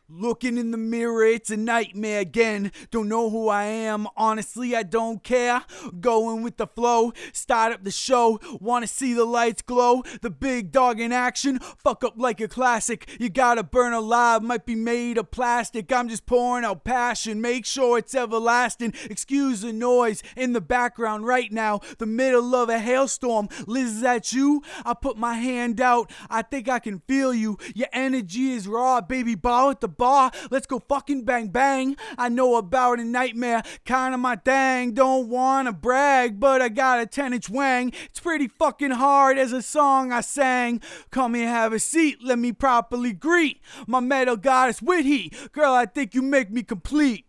Looking in the mirror, it's a nightmare again. Don't know who I am, honestly, I don't care. Going with the flow, start up the show. Wanna see the lights glow, the big dog in action. Fuck up like a classic, you gotta burn alive. Might be made of plastic, I'm just pouring out passion. Make sure it's everlasting. Excuse the noise in the background right now. The middle of a hailstorm. Liz, is that you? I put my hand out, I think I can feel you. Your energy is raw, baby, ball at the bar. Let's go fucking bang bang. I know about a nightmare, kinda my thing. Don't wanna brag, but I got a 10-inch wang. It's pretty fucking hard as a song I sang. Come here, have a seat, let me properly greet my metal goddess with heat. Girl, I think you make me complete.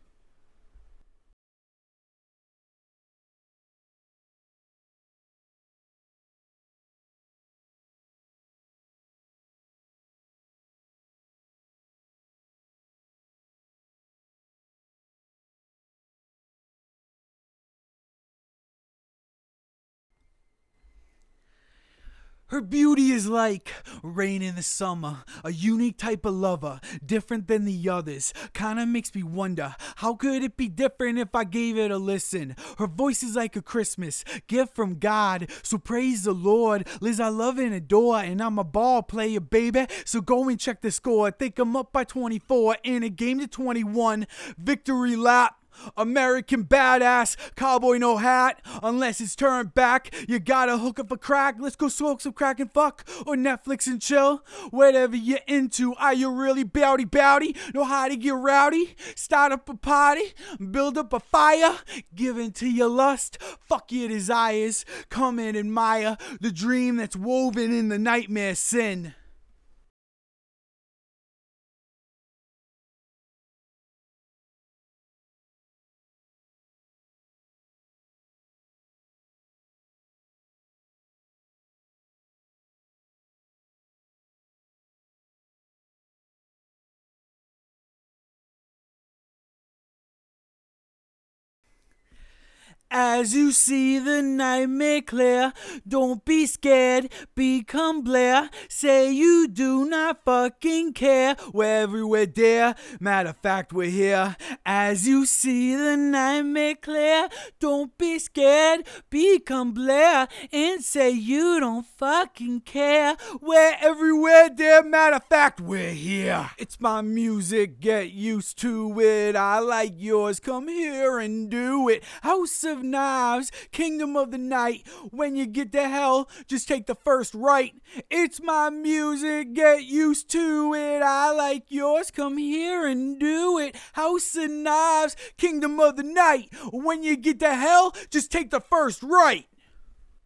Her beauty is like rain in the summer, a unique type of lover, different than the others. Kinda makes me wonder, how could it be different if I gave it a listen? Her voice is like a Christmas gift from God, so praise the Lord. Liz, I love and adore, and I'm a ball player, baby, so go and check the score. I think I'm up by 24 in a game to 21. Victory lap. American badass, cowboy no hat, unless it's turned back. You gotta hook up a crack, let's go smoke some crack and fuck, or Netflix and chill. Whatever you're into, are you really bowdy? Know how to get rowdy? Start up a party, build up a fire, give in to your lust, fuck your desires. Come and admire the dream that's woven in the nightmare sin. As you see the nightmare clear, don't be scared, become Blair. Say you do not fucking care, we're everywhere dear, matter of fact we're here. As you see the nightmare clear, don't be scared, become Blair. And say you don't fucking care, we're everywhere dear, matter of fact we're here. It's my music, get used to it, I like yours, come here and do it. House of Knives, Kingdom of the Night. When you get to hell, just take the first right. It's my music, get used to it. I like yours, come here and do it. House of Knives, Kingdom of the Night. When you get to hell, just take the first right.